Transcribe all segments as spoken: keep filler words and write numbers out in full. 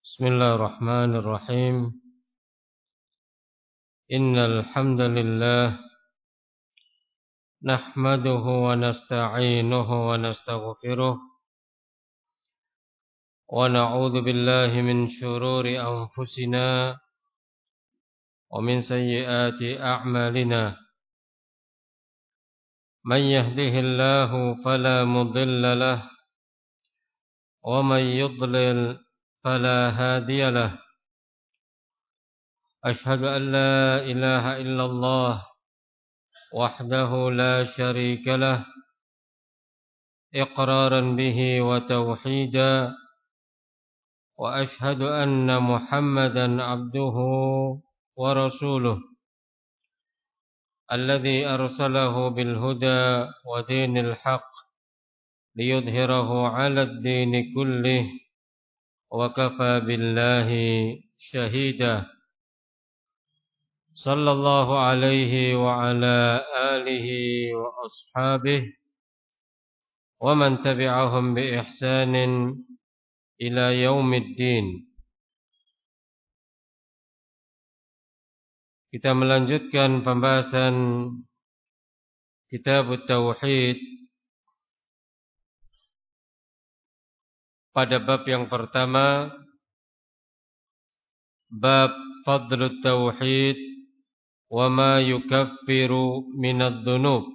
بسم الله الرحمن الرحيم إن الحمد لله نحمده ونستعينه ونستغفره ونعوذ بالله من شرور أنفسنا ومن سيئات أعمالنا من يهده الله فلا مضل له ومن يضلل فلا هادي له أشهد أن لا إله إلا الله وحده لا شريك له إقرارا به وتوحيدا وأشهد أن محمدا عبده ورسوله الذي أرسله بالهدى ودين الحق ليظهره على الدين كله وكفى بالله شهيدا صلى الله عليه وعلى آله وأصحابه ومن تبعهم بإحسان إلى يوم الدين. Kita melanjutkan pembahasan Kitab Tauhid pada bab yang pertama, bab Fadlut Tauhid wa ma yukaffiru minadh dhunub.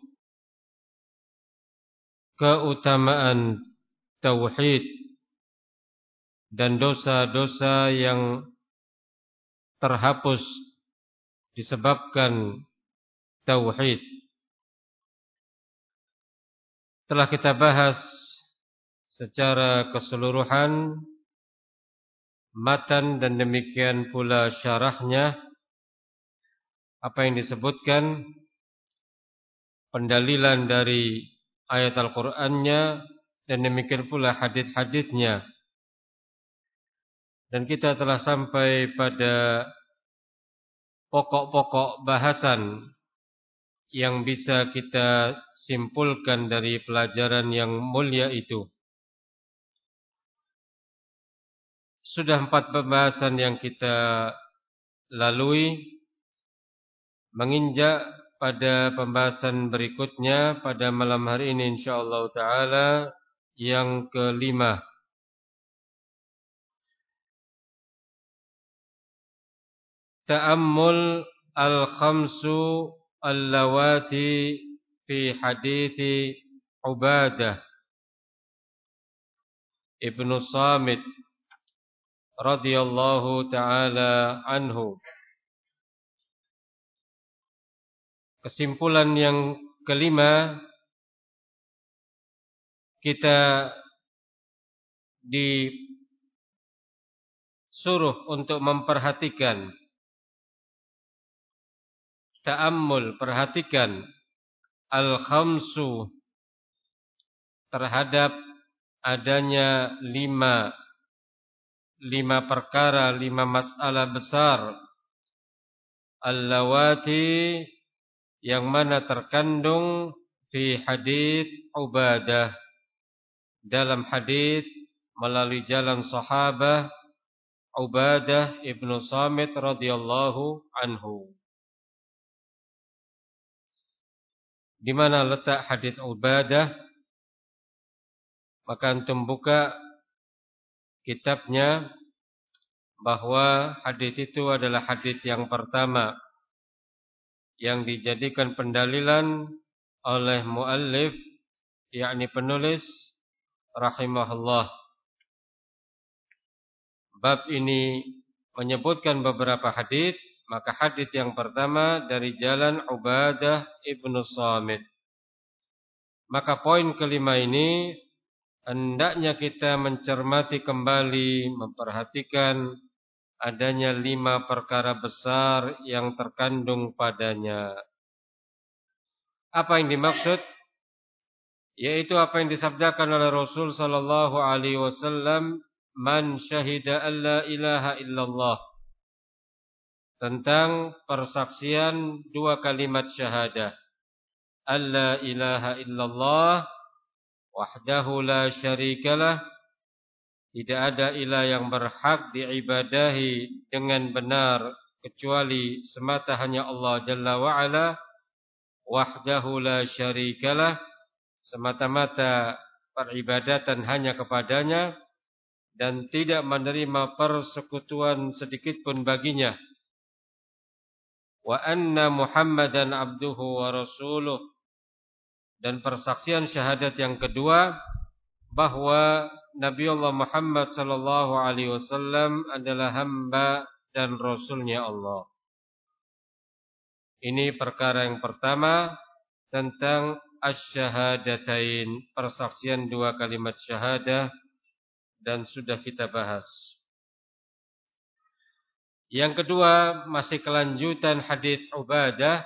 Keutamaan tauhid dan dosa-dosa yang terhapus disebabkan tauhid. Telah kita bahas secara keseluruhan matan dan demikian pula syarahnya, apa yang disebutkan, pendalilan dari ayat Al-Qur'annya dan demikian pula hadits-haditsnya. Dan kita telah sampai pada pokok-pokok bahasan yang bisa kita simpulkan dari pelajaran yang mulia itu. Sudah empat pembahasan yang kita lalui. Menginjak pada pembahasan berikutnya pada malam hari ini insyaallah taala yang kelima. Ta'ammul al-khamsu allawati fi hadithi Ubadah Ibnu Samit radhiyallahu taala anhu. Kesimpulan yang kelima, kita disuruh untuk memperhatikan, ta'ammul, perhatikan, al-khamsu, terhadap adanya lima lima perkara, lima masalah besar, allawati, yang mana terkandung fi hadits Ubadah, dalam hadits melalui jalan sahabah Ubadah Ibnu Samit radhiyallahu anhu. Di mana letak hadits Ubadah? Maka antum buka kitabnya, bahwa hadits itu adalah hadits yang pertama yang dijadikan pendalilan oleh muallif, yakni penulis rahimahullah. Bab ini menyebutkan beberapa hadits, maka hadits yang pertama dari jalan Ubadah Ibnu Samit. Maka poin kelima ini hendaknya kita mencermati kembali, memperhatikan adanya lima perkara besar yang terkandung padanya. Apa yang dimaksud? Yaitu apa yang disabdakan oleh Rasul sallallahu alaihi wasallam, man syahida an la ilaha illallah, tentang persaksian dua kalimat syahadah, alla ilaha illallah wahdahu la syarikalah, Tidak ada ilah yang berhak diibadahi dengan benar kecuali semata hanya Allah Jalla wa'ala, wahdahu la syarikalah, semata-mata peribadatan hanya kepadanya dan tidak menerima persekutuan sedikit pun baginya. Wa anna Muhammadan abduhu wa rasuluh, dan persaksian syahadat yang kedua bahwa Nabi Allah Muhammad sallallahu alaihi wasallam adalah hamba dan rasulnya Allah. Ini perkara yang pertama tentang asy-syahadatain, persaksian dua kalimat syahadah, dan sudah kita bahas. Yang kedua masih kelanjutan hadis Ubadah,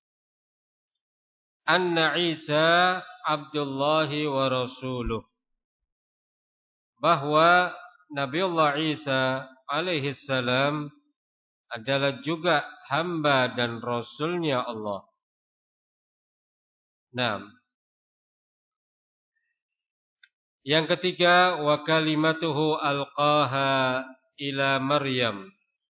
anna Isa Abdullahi wa rasuluh, bahwa Nabiullah Isa alaihi salam adalah juga hamba dan rasulnya Allah. Nah, yang ketiga, wa kalimatuhu alqaha ila Maryam,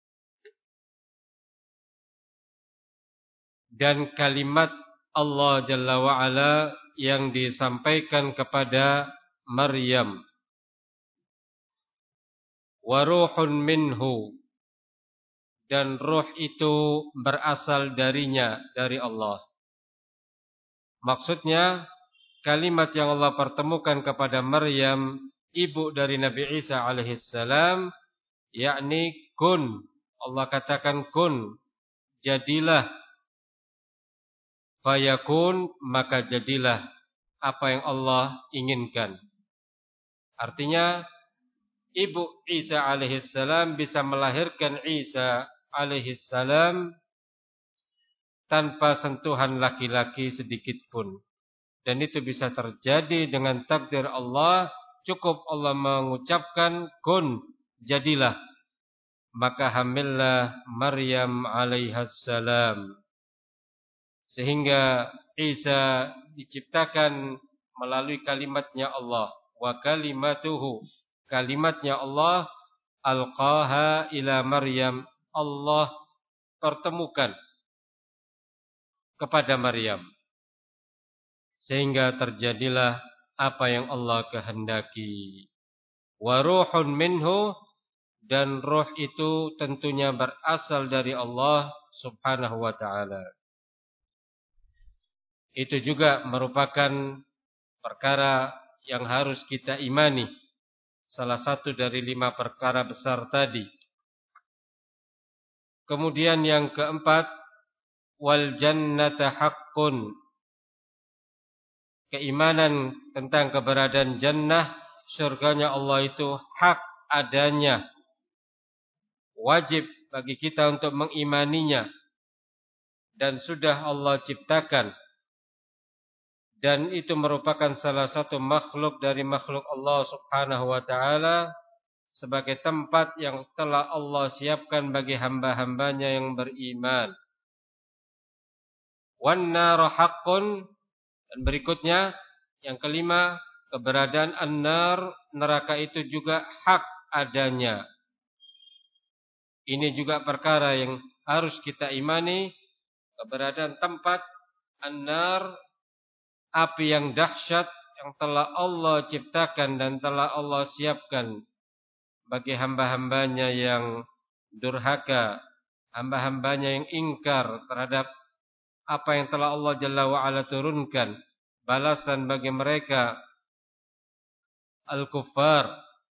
dan kalimat Allah Jalla wa'ala yang disampaikan kepada Maryam. Wa ruhun minhu, dan ruh itu berasal darinya, dari Allah. Maksudnya kalimat yang Allah pertemukan kepada Maryam, ibu dari Nabi Isa alaihissalam, yakni kun. Allah katakan kun, jadilah. Fayakun, maka jadilah apa yang Allah inginkan. Artinya ibu Isa alaihissalam bisa melahirkan Isa alaihissalam tanpa sentuhan laki-laki sedikit pun. Dan itu bisa terjadi dengan takdir Allah. Cukup Allah mengucapkan kun, jadilah. Maka hamillah Maryam alaihassalam. Sehingga Isa diciptakan melalui kalimatnya Allah. Wa kalimatuhu, kalimatnya Allah, alqaha ila Maryam, Allah pertemukan kepada Maryam. Sehingga terjadilah apa yang Allah kehendaki. Wa ruhun minhu, dan roh itu tentunya berasal dari Allah subhanahu wa ta'ala. Itu juga merupakan perkara yang harus kita imani. Salah satu dari lima perkara besar tadi. Kemudian yang keempat, wal jannata haqqun. Keimanan tentang keberadaan jannah, surganya Allah itu hak adanya. Wajib bagi kita untuk mengimaninya. Dan sudah Allah ciptakan. Dan itu merupakan salah satu makhluk dari makhluk Allah subhanahu wa ta'ala, sebagai tempat yang telah Allah siapkan bagi hamba-hambanya yang beriman. Wan naru haqqun, dan berikutnya yang kelima, keberadaan an-nar, neraka itu juga hak adanya. Ini juga perkara yang harus kita imani, keberadaan tempat an-nar, api yang dahsyat yang telah Allah ciptakan dan telah Allah siapkan bagi hamba-hambanya yang durhaka, hamba-hambanya yang ingkar terhadap apa yang telah Allah Jalla wa'ala turunkan. Balasan bagi mereka al-kuffar.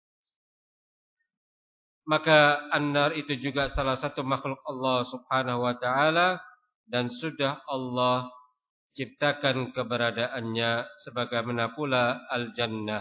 Maka an-nar itu juga salah satu makhluk Allah subhanahu wa ta'ala, dan sudah Allah ciptakan keberadaannya sebagaimana pula al-jannah.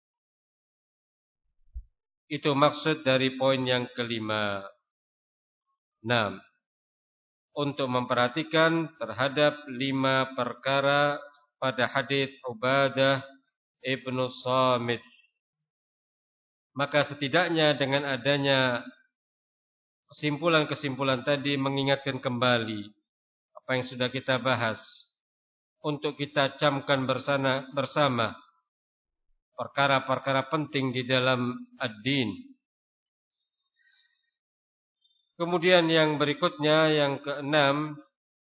Itu maksud dari poin yang kelima. Nah, untuk memperhatikan terhadap lima perkara pada hadis Ubadah ibnu Samit, maka setidaknya dengan adanya kesimpulan-kesimpulan tadi mengingatkan kembali apa yang sudah kita bahas, untuk kita camkan bersama, bersama perkara-perkara penting di dalam ad-din. Kemudian yang berikutnya, yang keenam,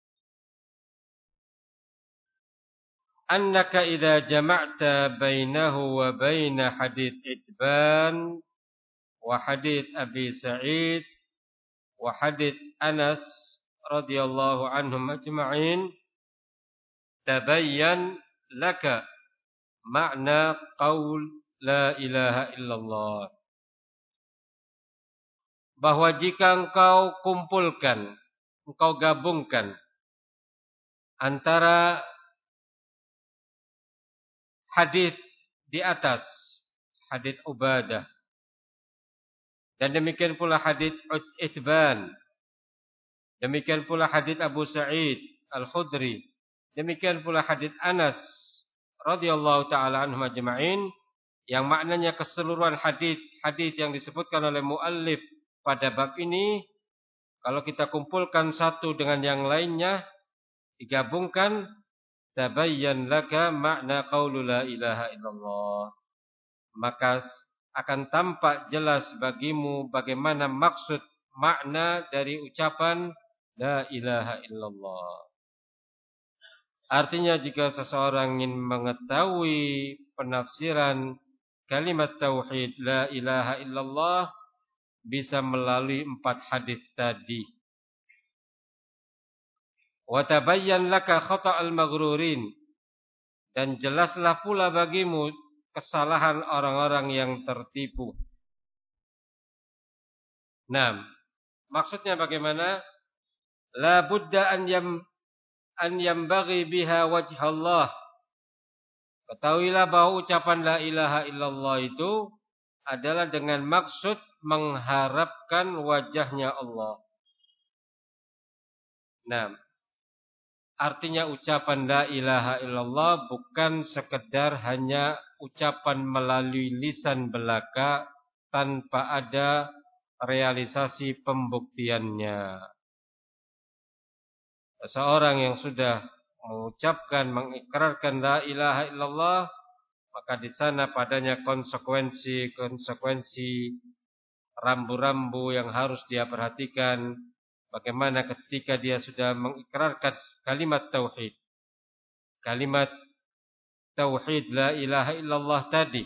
annaka idza jama'ta bainahu wa baina hadits Itban wa hadits Abi Sa'id wa hadits Anas radhiyallahu anhum ajma'in tabayyan laka makna qaul la ilaha illallah. Bahwa jika engkau kumpulkan, engkau gabungkan antara hadis di atas, hadis Ubadah, dan demikian pula hadis Itban, demikian pula hadis Abu Sa'id Al-Khudri, demikian pula hadis Anas radhiyallahu taala anhum ajma'in, yang maknanya keseluruhan hadis-hadis yang disebutkan oleh muallif pada bab ini, kalau kita kumpulkan satu dengan yang lainnya, digabungkan, tabayyan laka makna qaulu la ilaha illallah, maka akan tampak jelas bagimu bagaimana maksud makna dari ucapan la ilaha illallah. Artinya jika seseorang ingin mengetahui penafsiran kalimat tauhid la ilaha illallah, bisa melalui empat hadis tadi. Wa tabayyan laka khata'al maghrurin, dan jelaslah pula bagimu kesalahan orang-orang yang tertipu. Nah, maksudnya bagaimana? La budda an yam an yambaghi biha wajh Allah. Ketahuilah bahwa ucapan la ilaha illallah itu adalah dengan maksud mengharapkan wajahnya Allah. Nah, artinya ucapan la ilaha illallah bukan sekedar hanya ucapan melalui lisan belaka tanpa ada realisasi pembuktiannya. Seseorang yang sudah mengucapkan, mengikrarkan la ilaha illallah, maka di sana padanya konsekuensi-konsekuensi rambu-rambu yang harus dia perhatikan. Bagaimana ketika dia sudah mengikrarkan kalimat tauhid, kalimat tauhid la ilaha illallah tadi,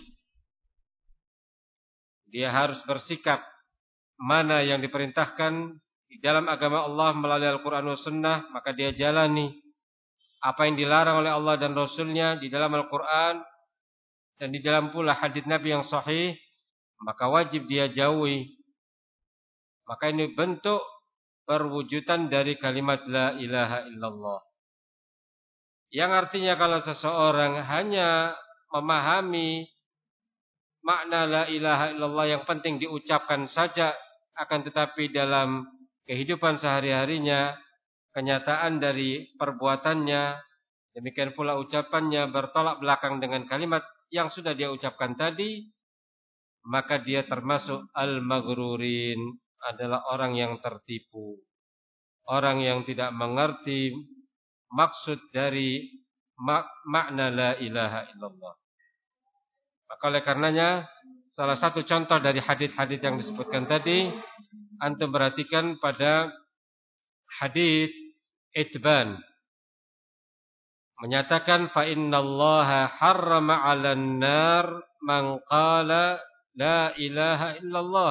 dia harus bersikap mana yang diperintahkan di dalam agama Allah melalui Al-Quran dan Sunnah, maka dia jalani. Apa yang dilarang oleh Allah dan Rasulnya di dalam Al-Quran dan di dalam pula hadits Nabi yang sahih, maka wajib dia jauhi. Maka ini bentuk perwujudan dari kalimat la ilaha illallah. Yang artinya kalau seseorang hanya memahami makna la ilaha illallah yang penting diucapkan saja, akan tetapi dalam kehidupan sehari-harinya, kenyataan dari perbuatannya, demikian pula ucapannya bertolak belakang dengan kalimat yang sudah dia ucapkan tadi, maka dia termasuk al-maghrurin, adalah orang yang tertipu, orang yang tidak mengerti maksud dari mak makna la ilaha illallah. Maka oleh karenanya, salah satu contoh dari hadis-hadis yang disebutkan tadi, antum perhatikan pada hadis Itban, menyatakan fa innallaha harrama 'alan nar man qala la ilaha illallah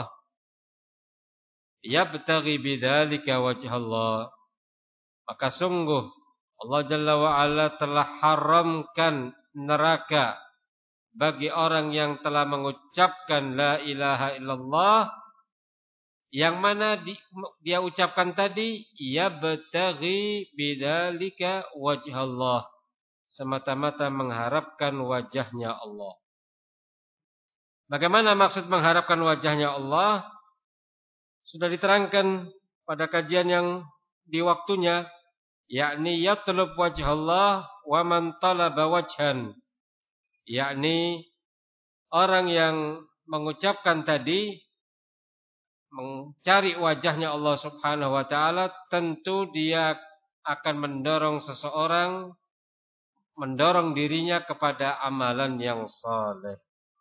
yabtaghi bidzalika wajhallah. Maka sungguh Allah Jalla wa Ala telah haramkan neraka bagi orang yang telah mengucapkan la ilaha illallah, yang mana di, dia ucapkan tadi yabtaghi bidzalika wajhallah, semata-mata mengharapkan wajahnya Allah. Bagaimana maksud mengharapkan wajahnya Allah? Sudah diterangkan pada kajian yang di waktunya, yakni yatlub wajhallah wa man talaba wajhan, yakni orang yang mengucapkan tadi mencari wajahnya Allah Subhanahu wa taala, tentu dia akan mendorong seseorang, mendorong dirinya kepada amalan yang saleh.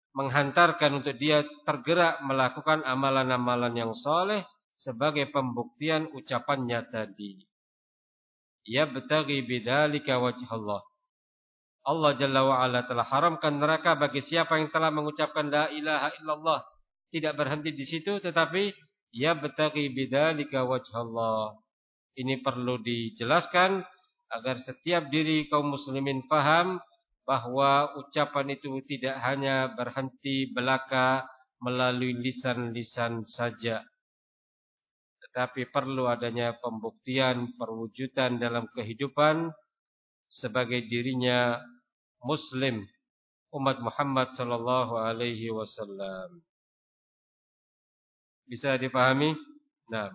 menghantarkan untuk dia tergerak melakukan amalan-amalan yang soleh sebagai pembuktian ucapannya tadi. Yabtaghi bidzalika wajhallah. Allah Jalla wa Ala telah haramkan neraka bagi siapa yang telah mengucapkan la ilaha illallah. Tidak berhenti di situ, tetapi yabtaghi bidzalika wajhallah. Ini perlu dijelaskan agar setiap diri kaum muslimin paham bahwa ucapan itu tidak hanya berhenti belaka melalui lisan-lisan saja, tetapi perlu adanya pembuktian perwujudan dalam kehidupan sebagai dirinya muslim umat Muhammad sallallahu alaihi wasallam. Bisa dipahami? Nah,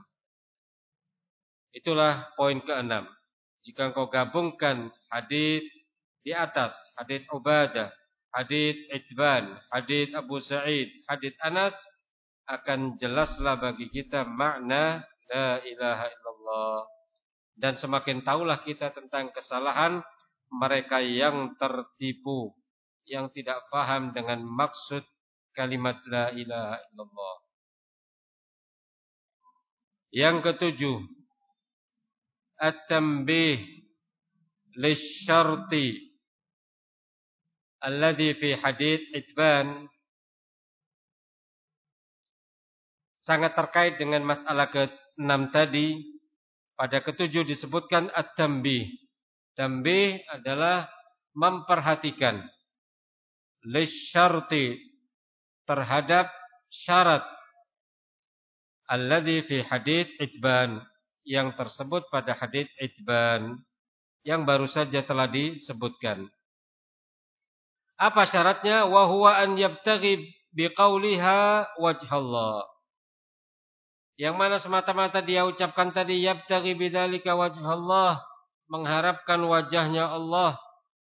itulah poin keenam. Jika engkau gabungkan hadis di atas, hadis Ubadah, hadis Itban, hadis Abu Sa'id, hadis Anas, akan jelaslah bagi kita makna la ilaha illallah. Dan semakin tahulah kita tentang kesalahan mereka yang tertipu, yang tidak paham dengan maksud kalimat la ilaha illallah. Yang ketujuh, at-tanbih lisyarti alladhi fi hadits Itban, sangat terkait dengan masalah keenam tadi. Pada ketujuh disebutkan at-tanbih. Tanbih adalah memperhatikan, lisyarti terhadap syarat, alladhi fi hadits Itban, yang tersebut pada hadits Itban yang baru saja telah disebutkan. Apa syaratnya? Wa huwa an yabtaghi biqauliha wajhallah. Yang mana semata-mata dia ucapkan tadi yabtaghi bidzalika wajhallah, mengharapkan wajahnya Allah.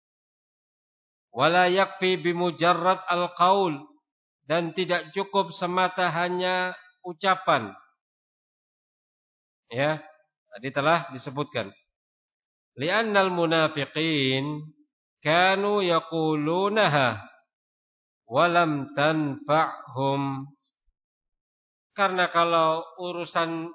Wala yakfi bimujarrad alqaul, dan tidak cukup semata hanya ucapan. Ya, tadi telah disebutkan. Li'annal munafiqin kanu yaqulunaha wa lam tanfa'hum. Karena kalau urusan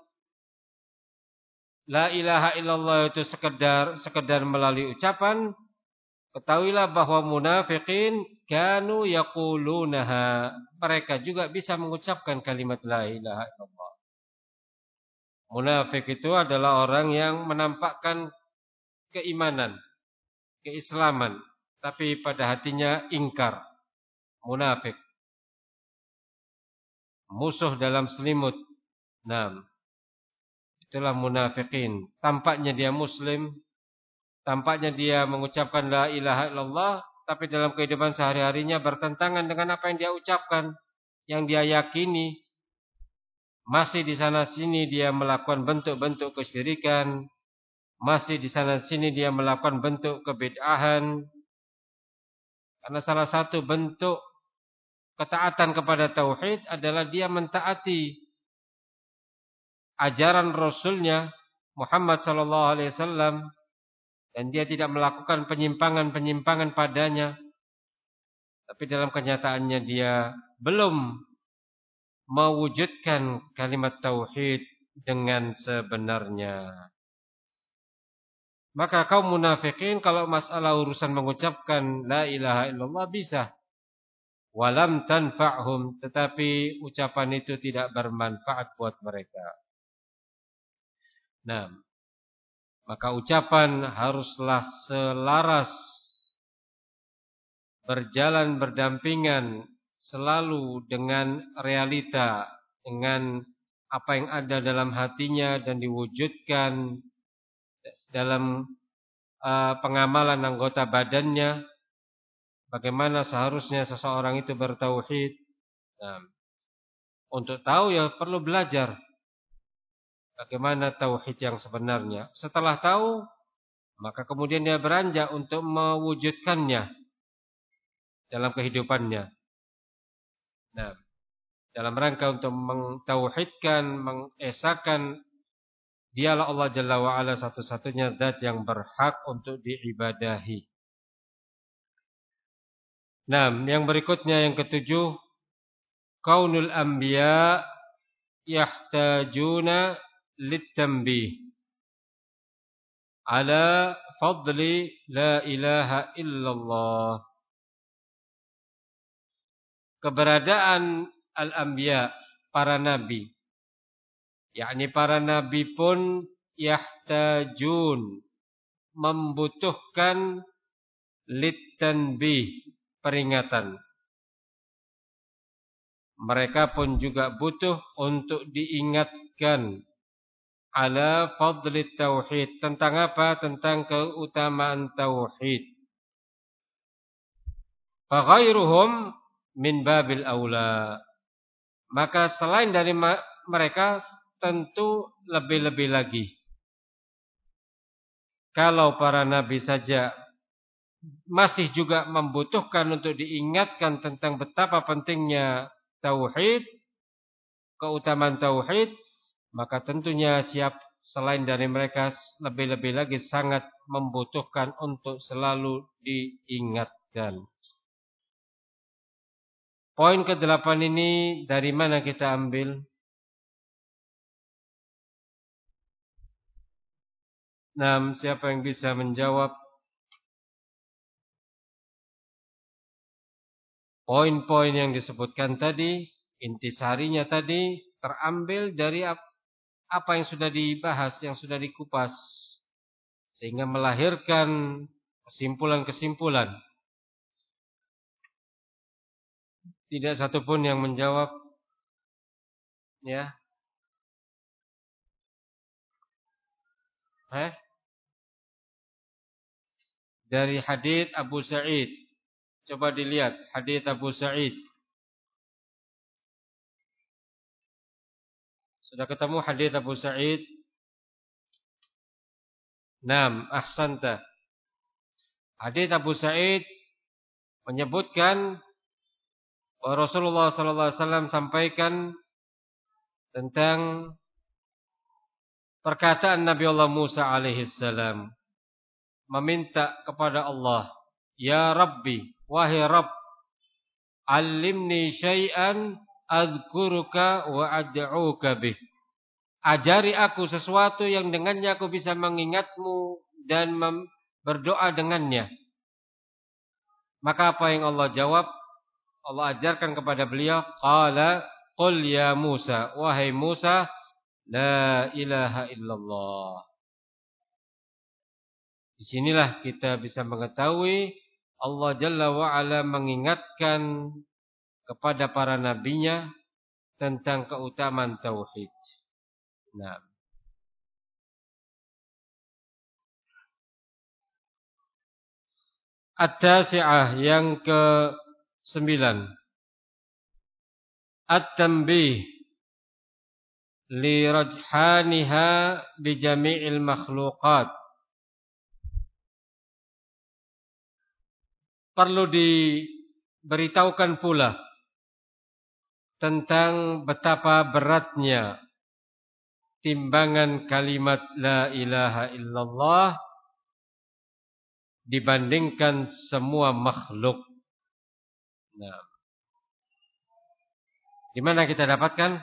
la ilaha illallah itu sekedar sekedar melalui ucapan, ketahuilah bahwa munafiqin kanu yaqulunaha, mereka juga bisa mengucapkan kalimat la ilaha illallah. Munafik itu adalah orang yang menampakkan keimanan, keislaman, tapi pada hatinya ingkar. Munafik, musuh dalam selimut. Nah, itulah munafikin. Tampaknya dia muslim, tampaknya dia mengucapkan la ilaha illallah, tapi dalam kehidupan sehari-harinya bertentangan dengan apa yang dia ucapkan, yang dia yakini. Masih di sana sini dia melakukan bentuk-bentuk kesyirikan, masih di sana sini dia melakukan bentuk kebid'ahan. Karena salah satu bentuk ketaatan kepada tauhid adalah dia mentaati ajaran Rasulnya Muhammad sallallahu alaihi wasallam, dan dia tidak melakukan penyimpangan-penyimpangan padanya. Tapi dalam kenyataannya dia belum mewujudkan kalimat tauhid dengan sebenarnya. Maka kaum munafikin kalau masalah urusan mengucapkan la ilaha illallah bisa, walam tanfa'hum, tetapi ucapan itu tidak bermanfaat buat mereka. Nah, maka ucapan haruslah selaras, berjalan berdampingan selalu dengan realita, dengan apa yang ada dalam hatinya dan diwujudkan dalam uh, pengamalan anggota badannya. Bagaimana seharusnya seseorang itu bertauhid. Nah, untuk tahu ya perlu belajar bagaimana tauhid yang sebenarnya. Setelah tahu, maka kemudian dia beranjak untuk mewujudkannya dalam kehidupannya. Nah, dalam rangka untuk mentauhidkan, mengesahkan dialah Allah Jalla wa'ala satu-satunya zat yang berhak untuk diibadahi. Nah, yang berikutnya yang ketujuh, kaunul anbiya yahtajuna litanbih ala fadli la ilaha illallah. Keberadaan al-anbiya, para nabi, yakni para nabi pun yahtajun, membutuhkan litanbih, peringatan. Mereka pun juga butuh untuk diingatkan ala fadli tauhid. Tentang apa? Tentang keutamaan tauhid. Faghairuhum min babil aula. Maka selain dari mereka tentu lebih-lebih lagi. Kalau para nabi saja masih juga membutuhkan untuk diingatkan tentang betapa pentingnya tauhid, keutamaan tauhid, maka tentunya siap selain dari mereka lebih-lebih lagi sangat membutuhkan untuk selalu diingatkan. Poin kedelapan ini dari mana kita ambil? Nah, siapa yang bisa menjawab? Poin-poin yang disebutkan tadi, intisarinya tadi terambil dari apa yang sudah dibahas, yang sudah dikupas, sehingga melahirkan kesimpulan-kesimpulan. Tidak satupun yang menjawab, ya. Eh? Dari hadits Abu Sa'id. Coba dilihat hadits Abu Sa'id. Sudah ketemu hadits Abu Sa'id? Naam, ahsanta. Hadits Abu Sa'id menyebutkan bahwa Rasulullah sallallahu alaihi wasallam sampaikan tentang perkataan Nabi Allah Musa alaihi salam, meminta kepada Allah, "Ya Rabbi, wahai Rabb, alimni syai'an azkuruka wa ad'uka bih." Ajari aku sesuatu yang dengannya aku bisa mengingatmu dan berdoa dengannya. Maka apa yang Allah jawab? Allah ajarkan kepada beliau, qala qul ya Musa, wahai Musa, la ilaha illallah. Disinilah kita bisa mengetahui Allah Jalla wa'ala mengingatkan kepada para nabinya tentang keutamaan tauhid. Nah, at-tasi'ah yang ke sembilan, at-tanbih li rajhaniha bi jami'il makhluqat. Perlu diberitahukan pula tentang betapa beratnya timbangan kalimat la ilaha illallah dibandingkan semua makhluk. Nah, di mana kita dapatkan?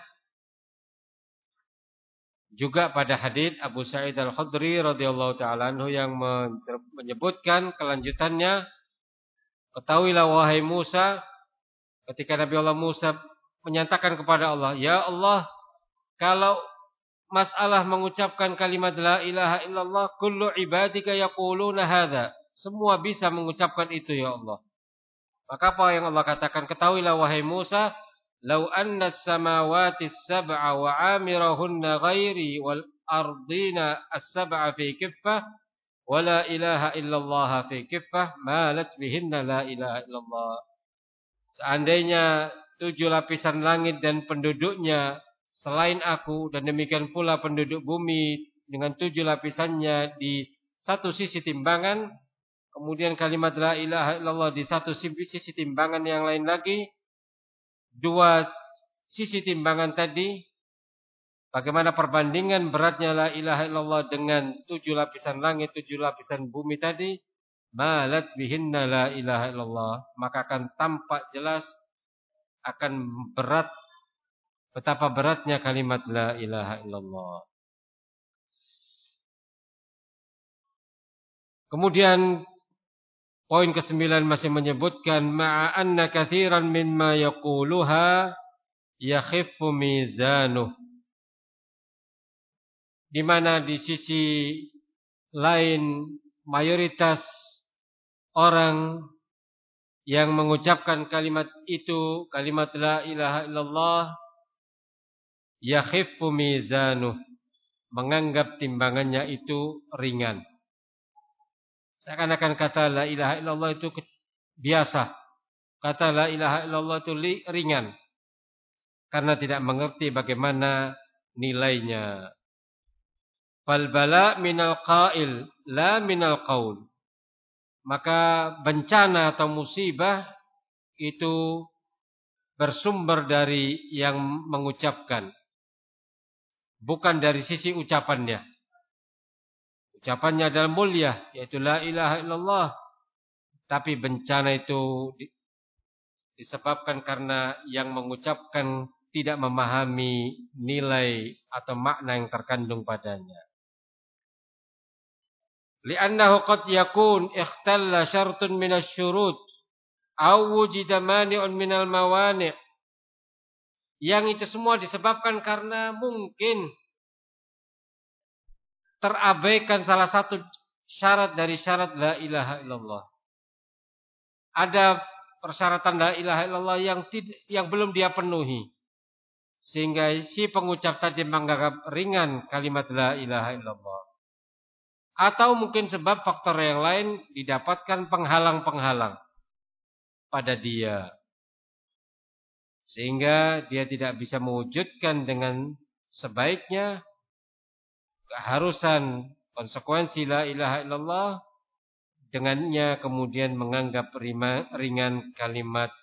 Juga pada hadits Abu Sa'id Al-Khudri radhiyallahu taala anhu yang menyebutkan kelanjutannya, ketahuilah wahai Musa, ketika Nabi Allah Musa menyatakan kepada Allah, "Ya Allah, kalau masalah mengucapkan kalimat la ilaha illallah, kullu ibadika yaquluna hadza." Semua bisa mengucapkan itu ya Allah. Maka apa yang Allah katakan? Ketahuilah wahai Musa, "Lau anna as-samawati as-sab'a wa 'amirahunna ghairi wal ardina as-sab'a fi kiffah wa la ilaha illallah fi kiffah malat bihinna la ilaha illallah." Seandainya tujuh lapisan langit dan penduduknya selain aku, dan demikian pula penduduk bumi dengan tujuh lapisannya di satu sisi timbangan, kemudian kalimat la ilaha illallah di satu sisi timbangan yang lain lagi, dua sisi timbangan tadi, bagaimana perbandingan beratnya la ilaha illallah dengan tujuh lapisan langit, tujuh lapisan bumi tadi, malat bihinna la ilaha illallah, maka akan tampak jelas akan berat, betapa beratnya kalimat la ilaha illallah. Kemudian poin kesembilan masih menyebutkan ma'a anna katsiran mimma yaquluha yakhiffu mizanuh, di mana di sisi lain mayoritas orang yang mengucapkan kalimat itu, kalimat la ilaha illallah, yakhiffu mizanuh, menganggap timbangannya itu ringan. Seakan-akan kata la ilaha illallah itu biasa. Kata la ilaha illallah itu ringan. Karena tidak mengerti bagaimana nilainya. Fal bala minal qail la minal qaul. Maka bencana atau musibah itu bersumber dari yang mengucapkan, bukan dari sisi ucapannya. Ucapannya adalah mulia, yaitu la ilaha illallah. Tapi bencana itu disebabkan karena yang mengucapkan tidak memahami nilai atau makna yang terkandung padanya. Li'annahu qad yakun ikhtalla syartun minasy syurut aw wujida mani'un minal mawani'. Yang itu semua disebabkan karena mungkin terabaikan salah satu syarat dari syarat la ilaha illallah. Ada persyaratan la ilaha illallah yang tidak, yang belum dia penuhi, sehingga si pengucap tadi menganggap ringan kalimat la ilaha illallah. Atau mungkin sebab faktor yang lain didapatkan penghalang-penghalang pada dia, sehingga dia tidak bisa mewujudkan dengan sebaiknya keharusan konsekuensi la ilaha illallah, dengannya kemudian menganggap ringan kalimat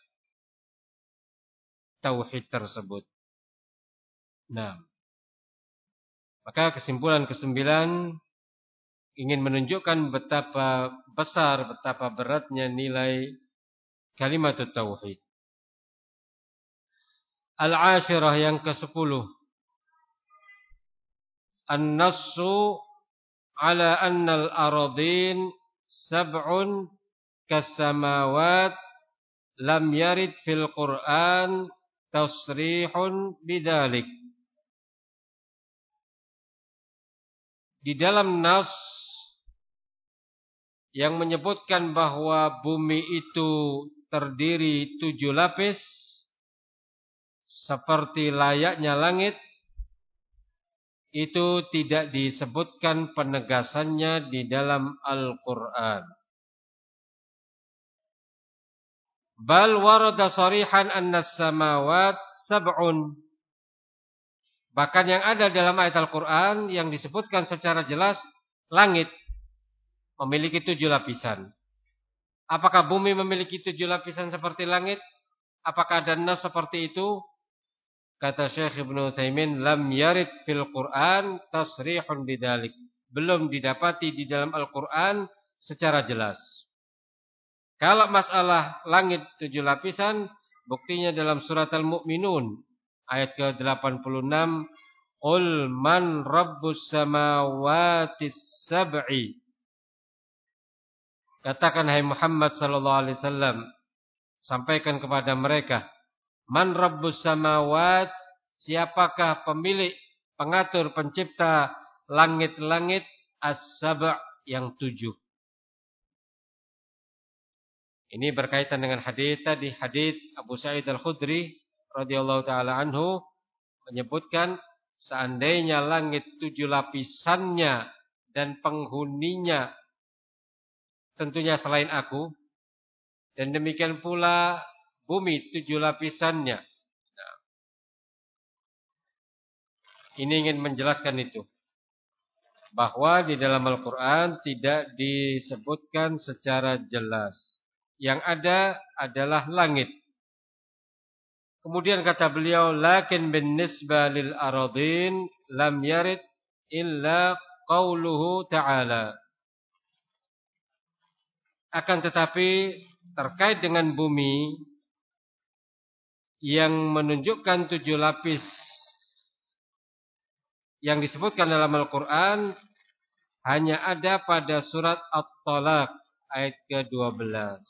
tauhid tersebut. Nah, maka kesimpulan kesembilan ingin menunjukkan betapa besar, betapa beratnya nilai kalimat tauhid. Al-ashirah yang kesepuluh, an-nassu ala anna al-aradin sab'un kas-samawat lam yarid fil Qur'an tasrihun bidzalik. Di dalam nas yang menyebutkan bahwa bumi itu terdiri tujuh lapis seperti layaknya langit, itu tidak disebutkan penegasannya di dalam Al-Quran. Bal warada sarihan anna samawat sab'un. Bahkan yang ada dalam ayat Al-Quran yang disebutkan secara jelas, langit memiliki tujuh lapisan. Apakah bumi memiliki tujuh lapisan seperti langit? Apakah ada nas seperti itu? Kata Syekh Ibnu Utsaimin, lam yarid fil Quran tasrihun bidzalik. Belum didapati di dalam Al-Quran secara jelas. Kalau masalah langit tujuh lapisan, buktinya dalam surat Al-Mu'minun ayat ke delapan puluh enam, qul man rabbus samawatis sab'i. Katakan hai Muhammad sallallahu alaihi wasallam, sampaikan kepada mereka, man rabbus samawat, siapakah pemilik, pengatur, pencipta langit-langit as-sab' yang tujuh. Ini berkaitan dengan hadis tadi, hadis Abu Sa'id Al-Khudri radhiyallahu taala anhu menyebutkan seandainya langit tujuh lapisannya dan penghuninya tentunya selain aku, dan demikian pula bumi tujuh lapisannya. Nah, ini ingin menjelaskan itu, bahwa di dalam Al-Quran tidak disebutkan secara jelas. Yang ada adalah langit. Kemudian kata beliau, lakin bin nisba lil aradin lam yarid illa qauluhu ta'ala. Akan tetapi terkait dengan bumi yang menunjukkan tujuh lapis yang disebutkan dalam Al-Quran hanya ada pada surat At-Talaq ayat ke dua belas.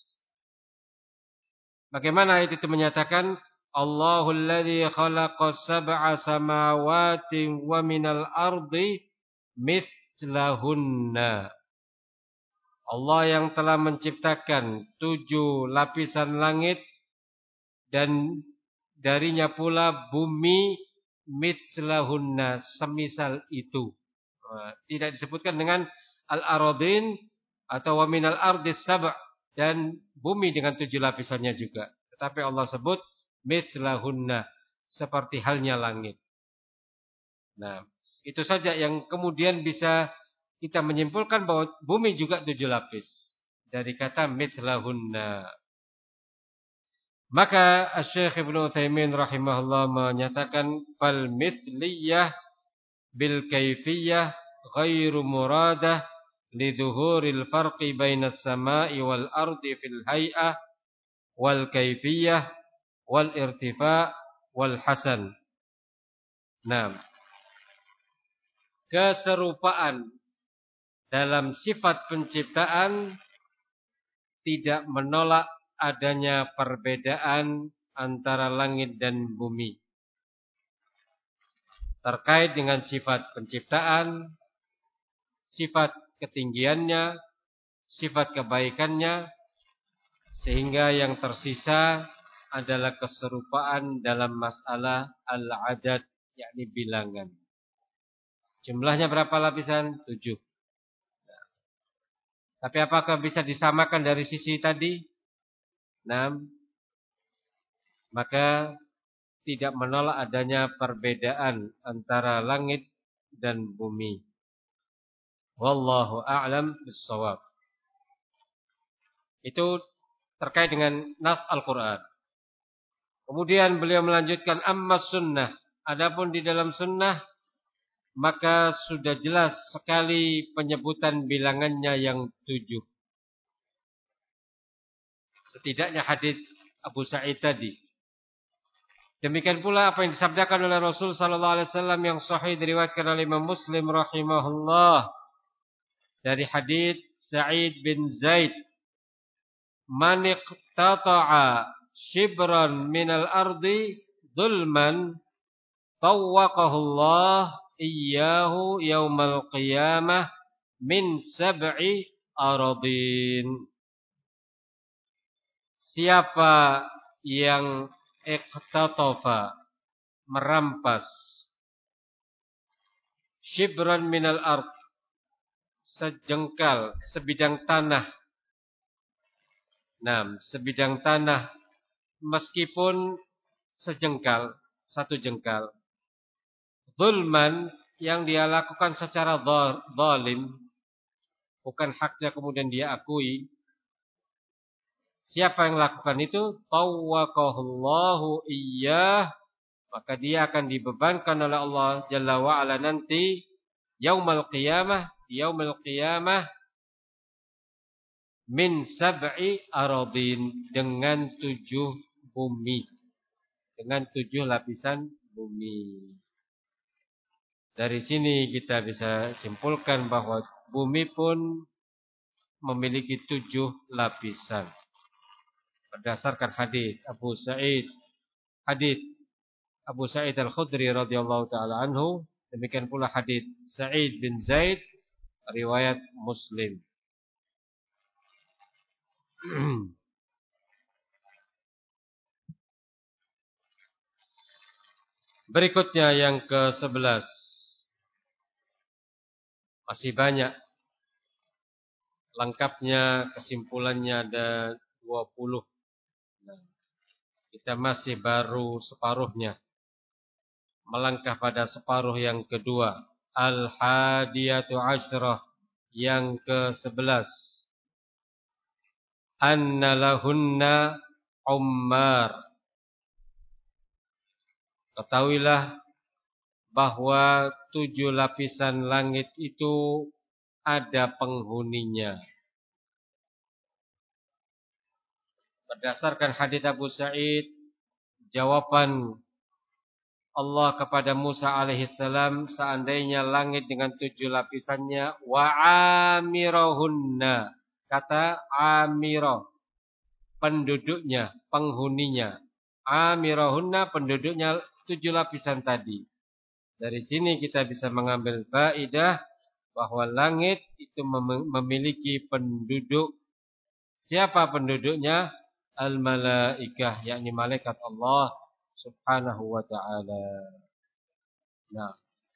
Bagaimana ayat itu menyatakan Allahul ladzi khalaqas sab'a samawati wa minal ardi mithlahunna. Allah yang telah menciptakan tujuh lapisan langit dan darinya pula bumi mithlahunna, semisal itu. Tidak disebutkan dengan al-aradin atau wa minal ardis sab' dan bumi dengan tujuh lapisannya juga. Tetapi Allah sebut mithlahunna, seperti halnya langit. Nah, itu saja yang kemudian bisa kita menyimpulkan bahwa bumi juga tujuh lapis dari kata mithlahunna. Maka Asy-Syaikh Ibnu Utsaimin rahimahullah menyatakan fal mithliyah bil kaifiyah ghairu muradah lidzuhuril farqi bainas sama'i wal ardi fil hay'ah wal kaifiyah wal irtifa' wal hasan. Nah, keserupaan dalam sifat penciptaan tidak menolak adanya perbedaan antara langit dan bumi. Terkait dengan sifat penciptaan, sifat ketinggiannya, sifat kebaikannya, sehingga yang tersisa adalah keserupaan dalam masalah al-adad, yakni bilangan. Jumlahnya berapa lapisan? Tujuh. Tapi apakah bisa disamakan dari sisi tadi? Enam. Maka tidak menolak adanya perbedaan antara langit dan bumi. Wallahu a'lam bissawab. Itu terkait dengan nas Al-Quran. Kemudian beliau melanjutkan amma sunnah. Adapun di dalam sunnah, maka sudah jelas sekali penyebutan bilangannya yang tujuh. Setidaknya hadits Abu Sa'id tadi. Demikian pula apa yang disabdakan oleh Rasul sallallahu alaihi wasallam yang sahih diriwayatkan oleh Imam Muslim rahimahullah dari hadits Sa'id bin Zaid, "Man iqtata'a shibran minal ardi zulman tawwaqahu Allah iyyahu yaumal qiyamah min sab'i aradin." Siapa yang iqtatafa, merampas, shibran minal ard, sejengkal, sebidang tanah. Nah, sebidang tanah meskipun sejengkal, satu jengkal. Zulman, yang dia lakukan secara zalim, bukan haknya kemudian dia akui. Siapa yang lakukan itu? Tawwaqahullahu iyyah, maka dia akan dibebankan oleh Allah Jalla wa Ala nanti yaumul qiyamah, yaumul qiyamah min sab'i aradin, dengan tujuh bumi, dengan tujuh lapisan bumi. Dari sini kita bisa simpulkan bahwa bumi pun memiliki tujuh lapisan. Berdasarkan hadis Abu Sa'id, hadis Abu Sa'id Al-Khudri radhiyallahu taala anhu, demikian pula hadis Sa'id bin Zaid riwayat Muslim. Berikutnya yang ke sebelas. Masih banyak. Lengkapnya kesimpulannya ada dua puluh. Nah, kita masih baru separuhnya. Melangkah pada separuh yang kedua. Al-Hadiyatu Ashrah, yang ke sebelas. Anna lahunna ummar. Ketahuilah bahwa tujuh lapisan langit itu ada penghuninya. Berdasarkan hadits Abu Sa'id, jawaban Allah kepada Musa alaihissalam, seandainya langit dengan tujuh lapisannya, wa amirahunna, kata amirah, penduduknya, penghuninya, amirahunna, penduduknya tujuh lapisan tadi. Dari sini kita bisa mengambil faedah bahwa langit itu memiliki penduduk. Siapa penduduknya? Al-malaikah, yakni malaikat Allah subhanahu wa ta'ala. Nah,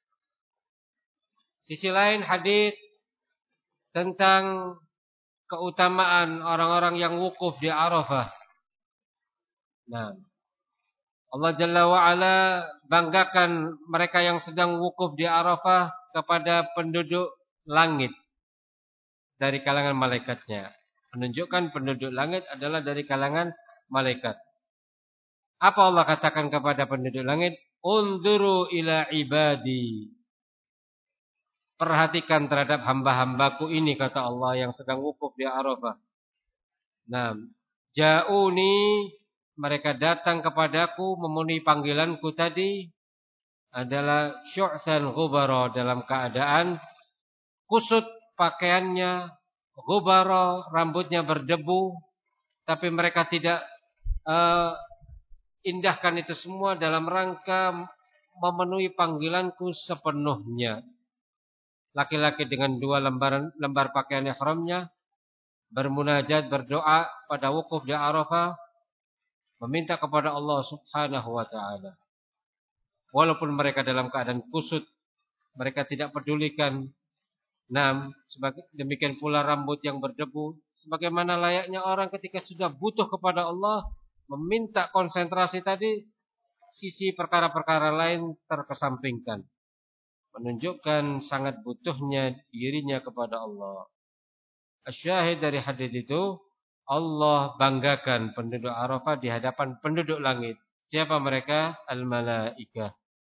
sisi lain hadis tentang keutamaan orang-orang yang wukuf di Arafah. Nah, Allah Jalla wa'ala banggakan mereka yang sedang wukuf di Arafah kepada penduduk langit dari kalangan malaikatnya. Menunjukkan penduduk langit adalah dari kalangan malaikat. Apa Allah katakan kepada penduduk langit? Unzuru ila ibadi. Perhatikan terhadap hamba-hambaku ini, kata Allah yang sedang wukuf di Arafah. Nah, ja'uni, mereka datang kepadaku memenuhi panggilanku tadi adalah syu'san ghubara, dalam keadaan kusut pakaiannya, ghubara, rambutnya berdebu, tapi mereka tidak uh, indahkan itu semua dalam rangka memenuhi panggilanku sepenuhnya. Laki-laki dengan dua lembaran lembar pakaian ihramnya bermunajat, berdoa pada wukuf di Arafah, meminta kepada Allah subhanahu wa ta'ala. Walaupun mereka dalam keadaan kusut, mereka tidak pedulikan. Nah, demikian pula rambut yang berdebu, sebagaimana layaknya orang ketika sudah butuh kepada Allah, meminta konsentrasi tadi, sisi perkara-perkara lain terkesampingkan, menunjukkan sangat butuhnya dirinya kepada Allah. Asyahid dari hadis itu, Allah banggakan penduduk Arafah di hadapan penduduk langit. Siapa mereka? Al-malaikah.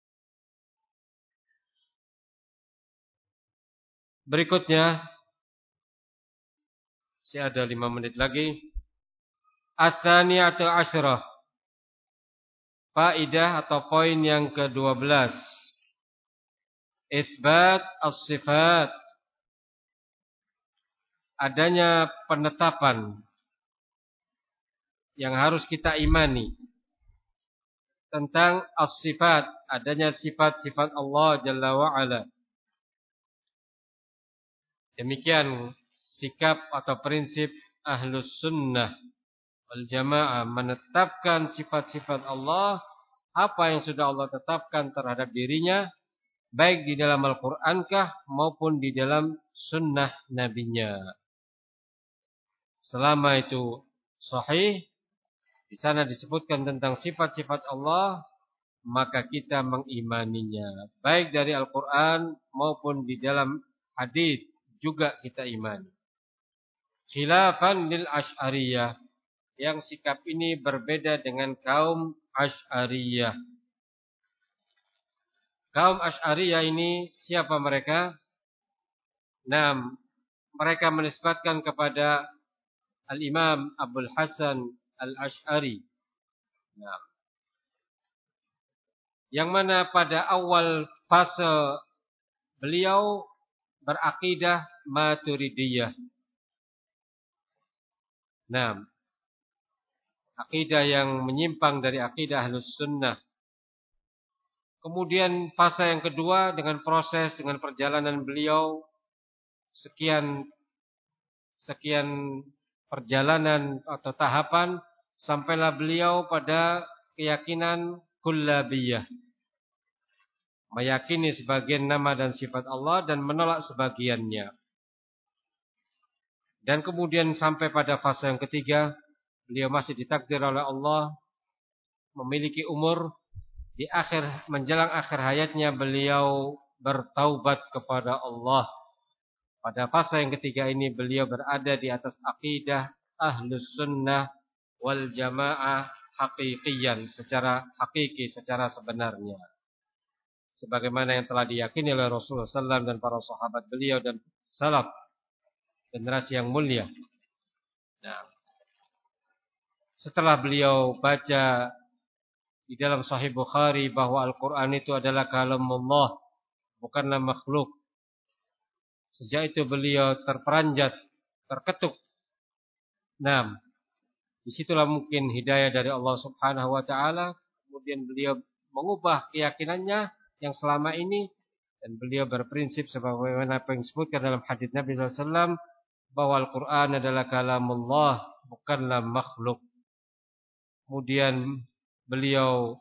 Berikutnya, masih ada lima menit lagi. Ats-tsaniyatu asyrah. Faedah atau poin yang kedua belas. Itsbat as-sifat. Adanya penetapan yang harus kita imani tentang as-sifat, adanya sifat-sifat Allah Jalla wa'ala. Demikian sikap atau prinsip Ahlus Sunnah wal Jamaah, menetapkan sifat-sifat Allah, apa yang sudah Allah tetapkan terhadap dirinya, baik di dalam Al-Qur'ankah maupun di dalam sunnah nabinya. Selama itu sahih, di sana disebutkan tentang sifat-sifat Allah, maka kita mengimaninya, baik dari Al-Qur'an maupun di dalam hadis juga kita imani. Khilafan lil Asy'ariyah, yang sikap ini berbeda dengan kaum Asy'ariyah. Kaum Asy'ariyah ini siapa mereka? Nah, mereka menisbatkan kepada Al-Imam Abul Hasan Al-Asy'ari. Nah, yang mana pada awal fase beliau berakidah Maturidiyah. Nah, akidah yang menyimpang dari akidah Ahlus Sunnah. Kemudian fase yang kedua dengan proses, dengan perjalanan beliau sekian sekian perjalanan atau tahapan, sampailah beliau pada keyakinan kullabiyah, meyakini sebagian nama dan sifat Allah dan menolak sebagiannya. Dan kemudian sampai pada fase yang ketiga, beliau masih ditakdir oleh Allah memiliki umur, di akhir menjelang akhir hayatnya beliau bertaubat kepada Allah. Pada fase yang ketiga ini beliau berada di atas akidah Ahlus Sunnah wal Jamaah haqiqiyan, secara hakiki, secara sebenarnya. Sebagaimana yang telah diyakini oleh Rasulullah sallallahu alaihi wasallam dan para sahabat beliau dan salaf, generasi yang mulia. Nah, setelah beliau baca di dalam Sahih Bukhari bahwa Al-Quran itu adalah kalamullah, bukanlah makhluk. Sejak itu beliau terperanjat, terketuk. Nah, disitulah mungkin hidayah dari Allah Subhanahu wa taala. Kemudian beliau mengubah keyakinannya yang selama ini, dan beliau berprinsip sebagaimana apa yang disebutkan dalam hadis Nabi sallallahu alaihi wasallam bahwa Al-Quran adalah kalamullah, bukanlah makhluk. Kemudian beliau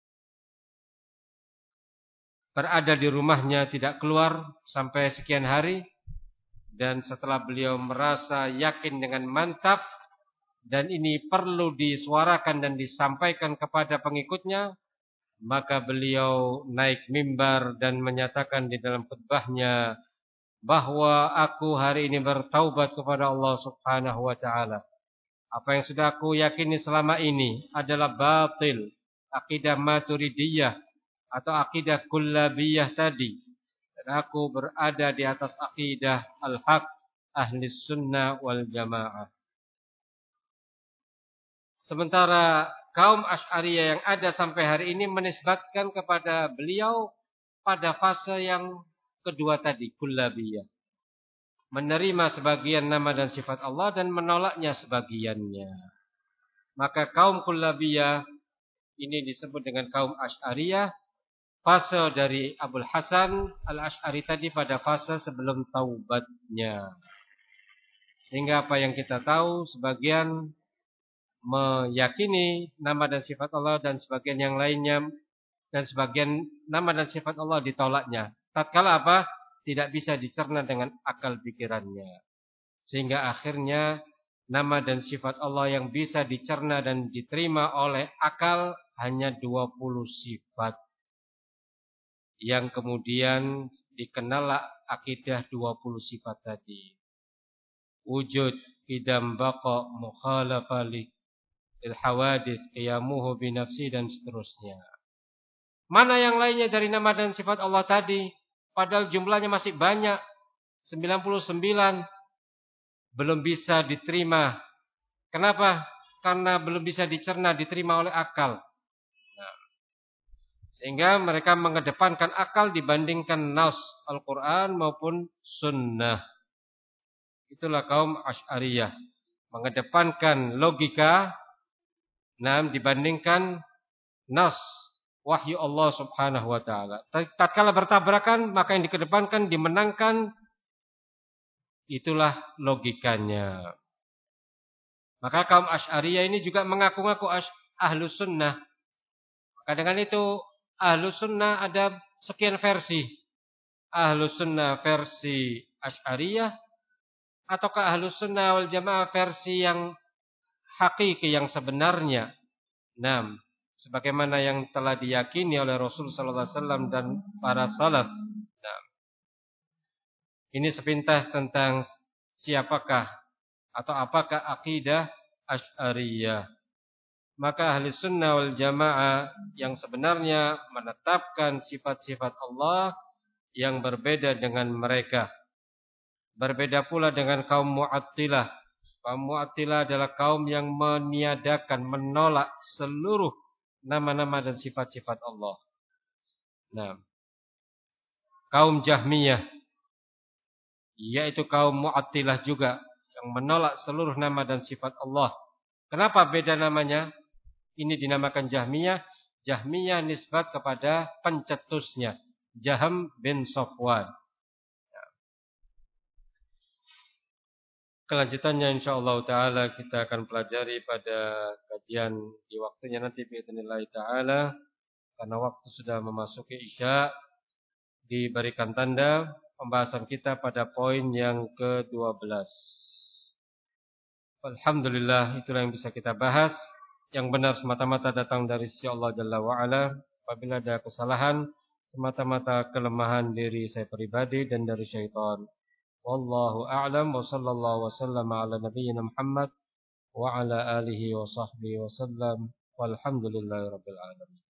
berada di rumahnya, tidak keluar sampai sekian hari. Dan setelah beliau merasa yakin dengan mantap, dan ini perlu disuarakan dan disampaikan kepada pengikutnya, maka beliau naik mimbar dan menyatakan di dalam khutbahnya bahwa aku hari ini bertaubat kepada Allah Subhanahu wa taala. Apa yang sudah aku yakini selama ini adalah batil, akidah Maturidiyah atau akidah Kullabiyah tadi. Dan aku berada di atas akidah al-haq, ahli sunnah wal jamaah. Sementara kaum Asy'ariyah yang ada sampai hari ini menisbatkan kepada beliau pada fase yang kedua tadi, Kullabiyah. Menerima sebagian nama dan sifat Allah dan menolaknya sebagiannya. Maka kaum Kullabiyah ini disebut dengan kaum Asy'ariyah. Fase dari Abul Hasan Al-Asy'ari tadi pada fase sebelum taubatnya. Sehingga apa yang kita tahu, sebagian meyakini nama dan sifat Allah dan sebagian yang lainnya, dan sebagian nama dan sifat Allah ditolaknya. Tatkala apa? Tidak bisa dicerna dengan akal pikirannya. Sehingga akhirnya nama dan sifat Allah yang bisa dicerna dan diterima oleh akal hanya dua puluh sifat. Yang kemudian dikenal akidah dua puluh sifat tadi. Wujud, qidam, baqa, mukhalafah lil hawadits, qiyamuhu binafsi dan seterusnya. Mana yang lainnya dari nama dan sifat Allah tadi? Padahal jumlahnya masih banyak, sembilan puluh sembilan, belum bisa diterima. Kenapa? Karena belum bisa dicerna, diterima oleh akal. Nah, sehingga mereka mengedepankan akal dibandingkan nas Al-Quran maupun sunnah. Itulah kaum Asy'ariyah, mengedepankan logika nah, dibandingkan nas wahyu Allah Subhanahu wa taala. Tatkala bertabrakan, maka yang dikedepankan, dimenangkan, itulah logikanya. Maka kaum Asy'ariyah ini juga mengaku-ngaku Ahlus Sunnah. Maka dengan itu Ahlus Sunnah ada sekian versi. Ahlus Sunnah versi Asy'ariyah, ataukah Ahlus Sunnah wal Jamaah versi yang hakiki, yang sebenarnya. Nah, sebagaimana yang telah diyakini oleh Rasul sallallahu alaihi wasallam dan para salaf. Nah, ini sepintas tentang siapakah atau apakah akidah Asy'ariyah. Maka ahli sunnah wal jamaah yang sebenarnya menetapkan sifat-sifat Allah yang berbeda dengan mereka. Berbeda pula dengan kaum Mu'attilah. Kaum Mu'attilah adalah kaum yang meniadakan, menolak seluruh nama-nama dan sifat-sifat Allah. Nah, kaum Jahmiyah, yaitu kaum Mu'attilah juga, yang menolak seluruh nama dan sifat Allah. Kenapa beda namanya? Ini dinamakan Jahmiyah. Jahmiyah nisbat kepada pencetusnya, Jaham bin Safwan. Kelanjutannya insyaallah taala kita akan pelajari pada kajian di waktunya nanti biidznillah taala, karena waktu sudah memasuki Isya. Diberikan tanda pembahasan kita pada poin yang kedua belas. Alhamdulillah, itulah yang bisa kita bahas. Yang benar semata-mata datang dari sisi Allah Jalla wa'ala. Apabila ada kesalahan, semata-mata kelemahan diri saya pribadi dan dari syaitan. Wallahu a'lam wa sallallahu wa sallama ala nabiyyina Muhammad wa ala alihi wa sahbihi wa sallam. Walhamdulillahi rabbil alamin.